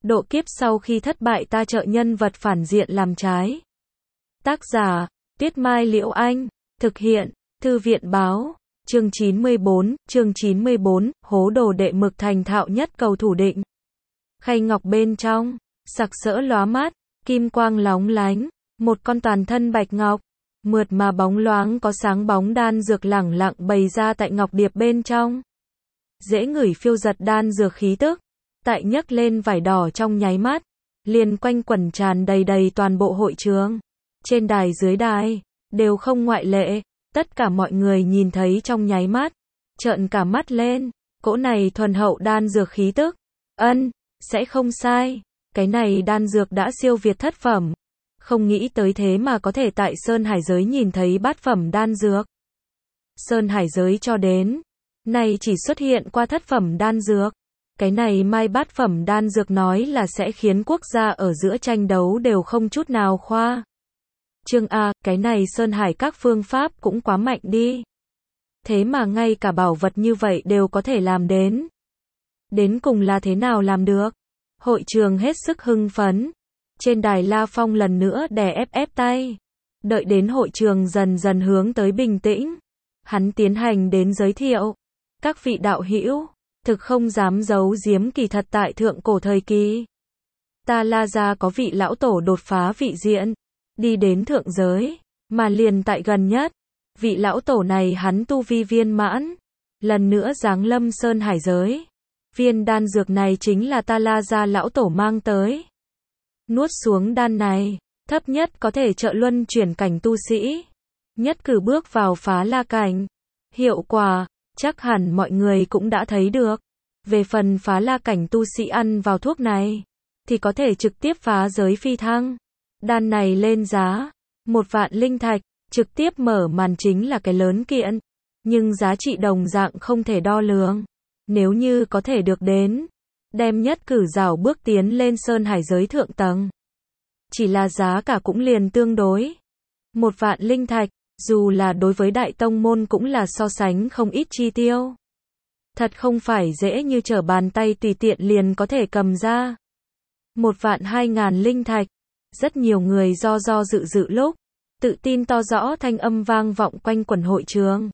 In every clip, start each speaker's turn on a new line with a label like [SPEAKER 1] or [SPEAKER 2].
[SPEAKER 1] Độ kiếp sau khi thất bại ta trợ nhân vật phản diện làm trái. Tác giả, Tuyết Mai Liễu Anh. Thực hiện, Thư viện Báo. Chương 94, hố đồ đệ mực thành thạo nhất cầu thủ định. Khay ngọc bên trong, sặc sỡ lóa mắt, kim quang lóng lánh, một con toàn thân bạch ngọc, mượt mà bóng loáng có sáng bóng đan dược lẳng lặng bày ra tại ngọc điệp bên trong. Dễ ngửi phiêu giật đan dược khí tức, tại nhấc lên vải đỏ trong nháy mắt, liền quanh quẩn tràn đầy đầy toàn bộ hội trường. Trên đài dưới đài, đều không ngoại lệ, tất cả mọi người nhìn thấy trong nháy mắt, trợn cả mắt lên, cỗ này thuần hậu đan dược khí tức. Sẽ không sai, cái này đan dược đã siêu việt thất phẩm. Không nghĩ tới thế mà có thể tại Sơn Hải giới nhìn thấy bát phẩm đan dược. Sơn Hải giới cho đến nay chỉ xuất hiện qua thất phẩm đan dược. Cái này mai bát phẩm đan dược nói là sẽ khiến quốc gia ở giữa tranh đấu đều không chút nào khoa. Chương A, cái này Sơn Hải các phương pháp cũng quá mạnh đi. Thế mà ngay cả bảo vật như vậy đều có thể làm đến. Đến cùng là thế nào làm được? Hội trường hết sức hưng phấn. Trên đài La Phong lần nữa đè ép tay. Đợi đến hội trường dần dần hướng tới bình tĩnh, hắn tiến hành đến giới thiệu. Các vị đạo hữu, thực không dám giấu giếm, kỳ thật tại thượng cổ thời kỳ, ta La gia có vị lão tổ đột phá vị diện, đi đến thượng giới, mà liền tại gần nhất, vị lão tổ này hắn tu vi viên mãn, lần nữa giáng lâm Sơn Hải giới. Viên đan dược này chính là ta La gia lão tổ mang tới. Nuốt xuống đan này, thấp nhất có thể trợ luân chuyển cảnh tu sĩ, nhất cử bước vào phá la cảnh. Hiệu quả, chắc hẳn mọi người cũng đã thấy được. Về phần phá la cảnh tu sĩ ăn vào thuốc này, thì có thể trực tiếp phá giới phi thăng. Đan này lên giá 1.000.000 linh thạch, trực tiếp mở màn chính là cái lớn kiện, nhưng giá trị đồng dạng không thể đo lường. Nếu như có thể được đến, đem nhất cử rào bước tiến lên Sơn Hải giới thượng tầng. Chỉ là giá cả cũng liền tương đối. 1.000.000 linh thạch, dù là đối với đại tông môn cũng là so sánh không ít chi tiêu. Thật không phải dễ như trở bàn tay tùy tiện liền có thể cầm ra. 1.200.000 linh thạch, rất nhiều người do dự lúc, tự tin to rõ thanh âm vang vọng quanh quần hội trường.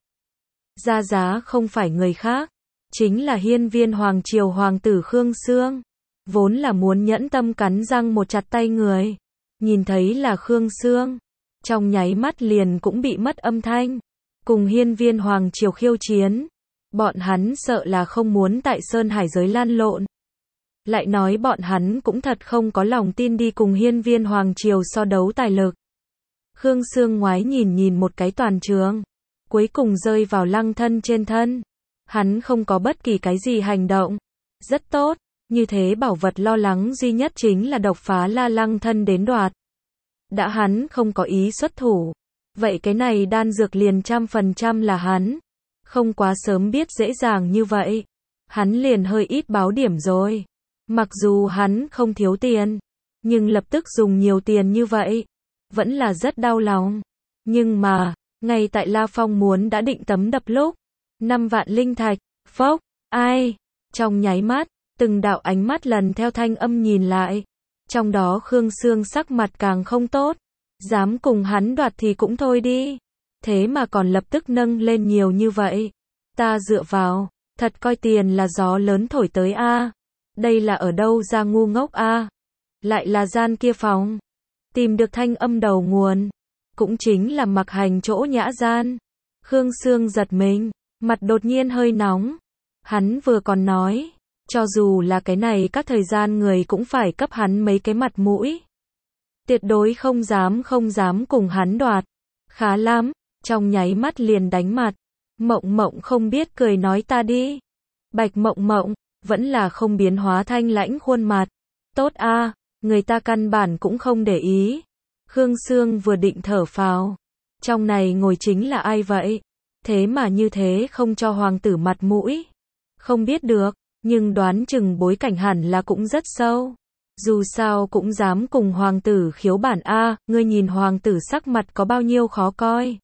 [SPEAKER 1] Ra giá không phải người khác, chính là Hiên Viên Hoàng Triều hoàng tử Khương Xương. Vốn là muốn nhẫn tâm cắn răng một chặt tay người, nhìn thấy là Khương Xương, trong nháy mắt liền cũng bị mất âm thanh. Cùng Hiên Viên Hoàng Triều khiêu chiến, bọn hắn sợ là không muốn tại Sơn Hải giới lan lộn. Lại nói bọn hắn cũng thật không có lòng tin đi cùng Hiên Viên Hoàng Triều so đấu tài lực. Khương Xương ngoái nhìn một cái toàn trường, cuối cùng rơi vào Lăng Thân trên thân. Hắn không có bất kỳ cái gì hành động. Rất tốt, như thế bảo vật lo lắng duy nhất chính là độc phá la Lăng Thân đến đoạt. Đã hắn không có ý xuất thủ, vậy cái này đan dược liền 100% là hắn. Không quá sớm biết dễ dàng như vậy, hắn liền hơi ít báo điểm rồi. Mặc dù hắn không thiếu tiền, nhưng lập tức dùng nhiều tiền như vậy, vẫn là rất đau lòng. Nhưng mà, ngay tại La Phong muốn đã định tấm đập lúc, 5.000.000 linh thạch, phốc, ai, trong nháy mắt, từng đạo ánh mắt lần theo thanh âm nhìn lại. Trong đó Khương Xương sắc mặt càng không tốt, dám cùng hắn đoạt thì cũng thôi đi. Thế mà còn lập tức nâng lên nhiều như vậy. Ta dựa vào, thật coi tiền là gió lớn thổi tới a. Đây là ở đâu ra ngu ngốc a? Lại là gian kia phòng. Tìm được thanh âm đầu nguồn, cũng chính là Mặc Hành chỗ nhã gian. Khương Xương giật mình, mặt đột nhiên hơi nóng. Hắn vừa còn nói, cho dù là cái này các thời gian người cũng phải cấp hắn mấy cái mặt mũi. Tuyệt đối không dám cùng hắn đoạt. Khá lắm, trong nháy mắt liền đánh mặt. Mộng Mộng không biết cười nói ta đi. Bạch Mộng Mộng, vẫn là không biến hóa thanh lãnh khuôn mặt. Tốt a, người ta căn bản cũng không để ý. Khương Xương vừa định thở phào. Trong này ngồi chính là ai vậy? Thế mà như thế không cho hoàng tử mặt mũi. Không biết được, nhưng đoán chừng bối cảnh hẳn là cũng rất sâu. Dù sao cũng dám cùng hoàng tử khiếu bản a, ngươi nhìn hoàng tử sắc mặt có bao nhiêu khó coi.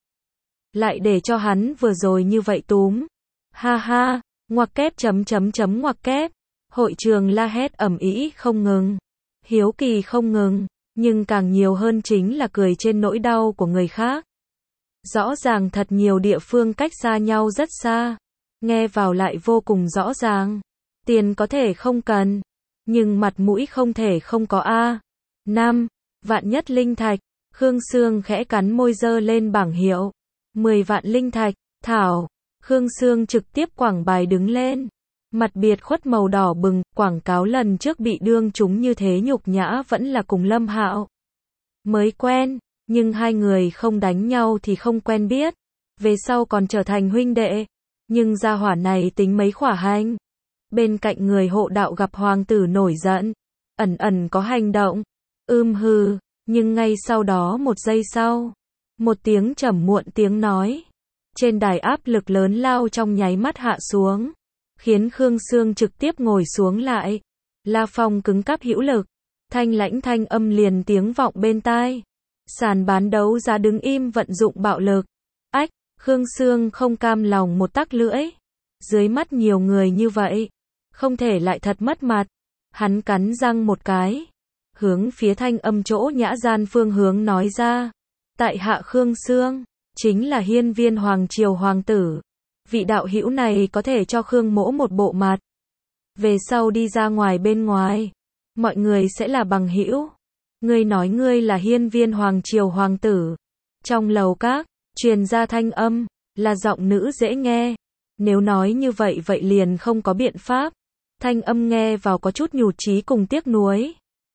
[SPEAKER 1] Lại để cho hắn vừa rồi như vậy túm. Ha ha, ngoặc kép chấm ngoặc kép. Hội trường la hét ầm ĩ không ngừng, hiếu kỳ không ngừng, nhưng càng nhiều hơn chính là cười trên nỗi đau của người khác. Rõ ràng thật nhiều địa phương cách xa nhau rất xa, nghe vào lại vô cùng rõ ràng. Tiền có thể không cần, nhưng mặt mũi không thể không có a. 5. Vạn nhất linh thạch. Khương Sương khẽ cắn môi giơ lên bảng hiệu. 10 vạn linh thạch. Thảo. Khương Sương trực tiếp quảng bài đứng lên. Mặt biệt khuất màu đỏ bừng, quảng cáo lần trước bị đương chúng như thế nhục nhã vẫn là cùng Lâm Hạo. Mới quen, nhưng hai người không đánh nhau thì không quen biết. Về sau còn trở thành huynh đệ. Nhưng gia hỏa này tính mấy khỏa hành. Bên cạnh người hộ đạo gặp hoàng tử nổi giận, ẩn ẩn có hành động. Hừ, nhưng ngay sau đó một giây sau, một tiếng trầm muộn tiếng nói. Trên đài áp lực lớn lao trong nháy mắt hạ xuống, khiến Khương Sương trực tiếp ngồi xuống lại. La phong cứng cáp hữu lực, thanh lãnh thanh âm liền tiếng vọng bên tai. Sàn bán đấu giá đứng im vận dụng bạo lực. Ách, Khương Sương không cam lòng một tắc lưỡi. Dưới mắt nhiều người như vậy, không thể lại thật mất mặt. Hắn cắn răng một cái, hướng phía thanh âm chỗ nhã gian phương hướng nói ra. Tại hạ Khương Sương, chính là hiên viên hoàng triều hoàng tử. Vị đạo hữu này có thể cho Khương mỗ một bộ mặt. Về sau đi ra ngoài bên ngoài, mọi người sẽ là bằng hữu. Ngươi nói ngươi là hiên viên hoàng triều hoàng tử. Trong lầu các, truyền ra thanh âm, là giọng nữ dễ nghe. Nếu nói như vậy vậy liền không có biện pháp. Thanh âm nghe vào có chút nhụt chí cùng tiếc nuối.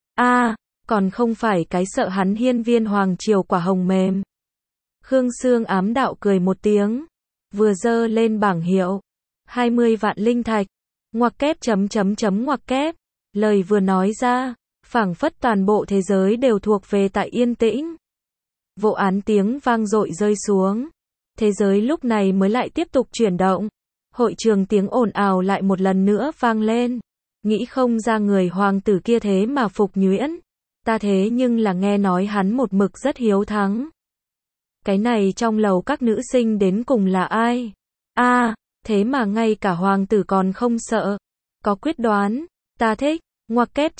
[SPEAKER 1] Còn không phải cái sợ hắn hiên viên hoàng triều quả hồng mềm. Khương Sương ám đạo cười một tiếng, vừa giơ lên bảng hiệu. 20 vạn linh thạch. Ngoặc kép ngoặc kép. Lời vừa nói ra, phảng phất toàn bộ thế giới đều thuộc về tại yên tĩnh. Vô án tiếng vang dội rơi xuống. Thế giới lúc này mới lại tiếp tục chuyển động. Hội trường tiếng ồn ào lại một lần nữa vang lên. Nghĩ không ra người hoàng tử kia thế mà phục nhuyễn. Ta thế nhưng là nghe nói hắn một mực rất hiếu thắng. Cái này trong lầu các nữ sinh đến cùng là ai? Thế mà ngay cả hoàng tử còn không sợ. Có quyết đoán. Ta thích. Ngoặc kép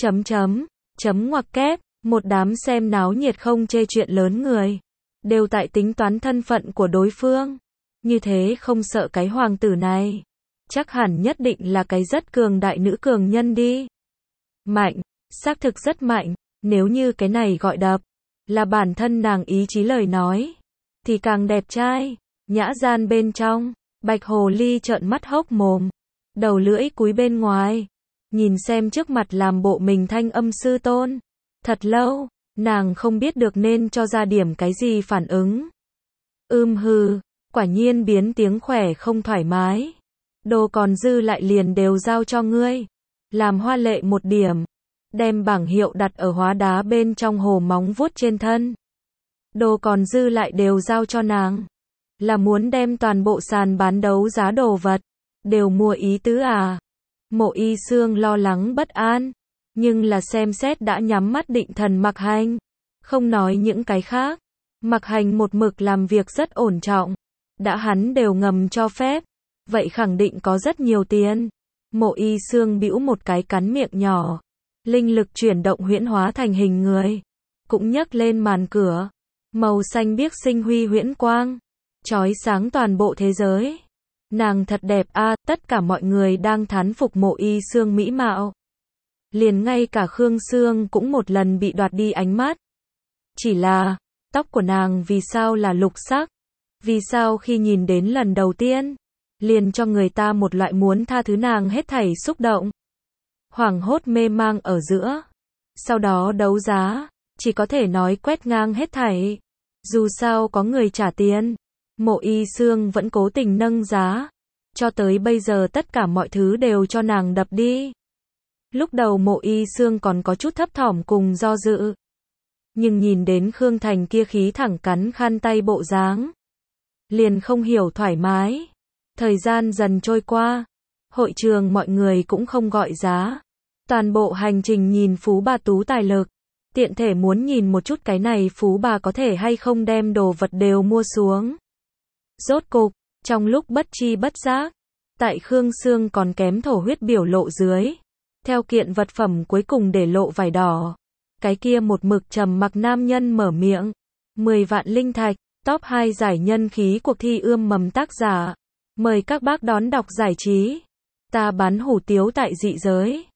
[SPEAKER 1] ngoặc kép. Một đám xem náo nhiệt không chê chuyện lớn người. Đều tại tính toán thân phận của đối phương. Như thế không sợ cái hoàng tử này. Chắc hẳn nhất định là cái rất cường đại nữ cường nhân đi. Mạnh, xác thực rất mạnh. Nếu như cái này gọi đập, là bản thân nàng ý chí lời nói, thì càng đẹp trai. Nhã gian bên trong, Bạch Hồ Ly trợn mắt hốc mồm, đầu lưỡi cúi bên ngoài, nhìn xem trước mặt làm bộ mình thanh âm sư tôn. Thật lâu, nàng không biết được nên cho ra điểm cái gì phản ứng. Hừ, quả nhiên biến tiếng khỏe không thoải mái. Đồ còn dư lại liền đều giao cho ngươi. Làm hoa lệ một điểm. Đem bảng hiệu đặt ở hóa đá bên trong hồ móng vuốt trên thân. Đồ còn dư lại đều giao cho nàng. Là muốn đem toàn bộ sàn bán đấu giá đồ vật đều mua ý tứ à? Mộ Y Sương lo lắng bất an, nhưng là xem xét đã nhắm mắt định thần Mặc Hành. Không nói những cái khác, Mặc Hành một mực làm việc rất ổn trọng. Đã hắn đều ngầm cho phép, vậy khẳng định có rất nhiều tiền. Mộ Y Sương bĩu một cái cắn miệng nhỏ. Linh lực chuyển động huyễn hóa thành hình người. Cũng nhấc lên màn cửa. Màu xanh biếc sinh huy huyễn quang. Chói sáng toàn bộ thế giới. Nàng thật đẹp a, tất cả mọi người đang thán phục Mộ Y Sương mỹ mạo. Liền ngay cả Khương Sương cũng một lần bị đoạt đi ánh mắt. Chỉ là, tóc của nàng vì sao là lục sắc? Vì sao khi nhìn đến lần đầu tiên, liền cho người ta một loại muốn tha thứ nàng hết thảy xúc động. Hoảng hốt mê mang ở giữa. Sau đó đấu giá, chỉ có thể nói quét ngang hết thảy. Dù sao có người trả tiền, Mộ Y Sương vẫn cố tình nâng giá. Cho tới bây giờ tất cả mọi thứ đều cho nàng đập đi. Lúc đầu Mộ Y Sương còn có chút thấp thỏm cùng do dự. Nhưng nhìn đến Khương Thành kia khí thẳng cắn khăn tay bộ dáng, liền không hiểu thoải mái. Thời gian dần trôi qua, hội trường mọi người cũng không gọi giá. Toàn bộ hành trình nhìn Phú bà tú tài lực, tiện thể muốn nhìn một chút cái này Phú bà có thể hay không đem đồ vật đều mua xuống. Rốt cục, trong lúc bất chi bất giác, tại Khương Sương còn kém thổ huyết biểu lộ dưới, Theo kiện vật phẩm cuối cùng để lộ vải đỏ. Cái kia một mực trầm mặc nam nhân mở miệng. 10 vạn linh thạch, top 2 giải nhân khí cuộc thi ươm mầm tác giả. Mời các bác đón đọc giải trí. Ta bán hủ tiếu tại dị giới.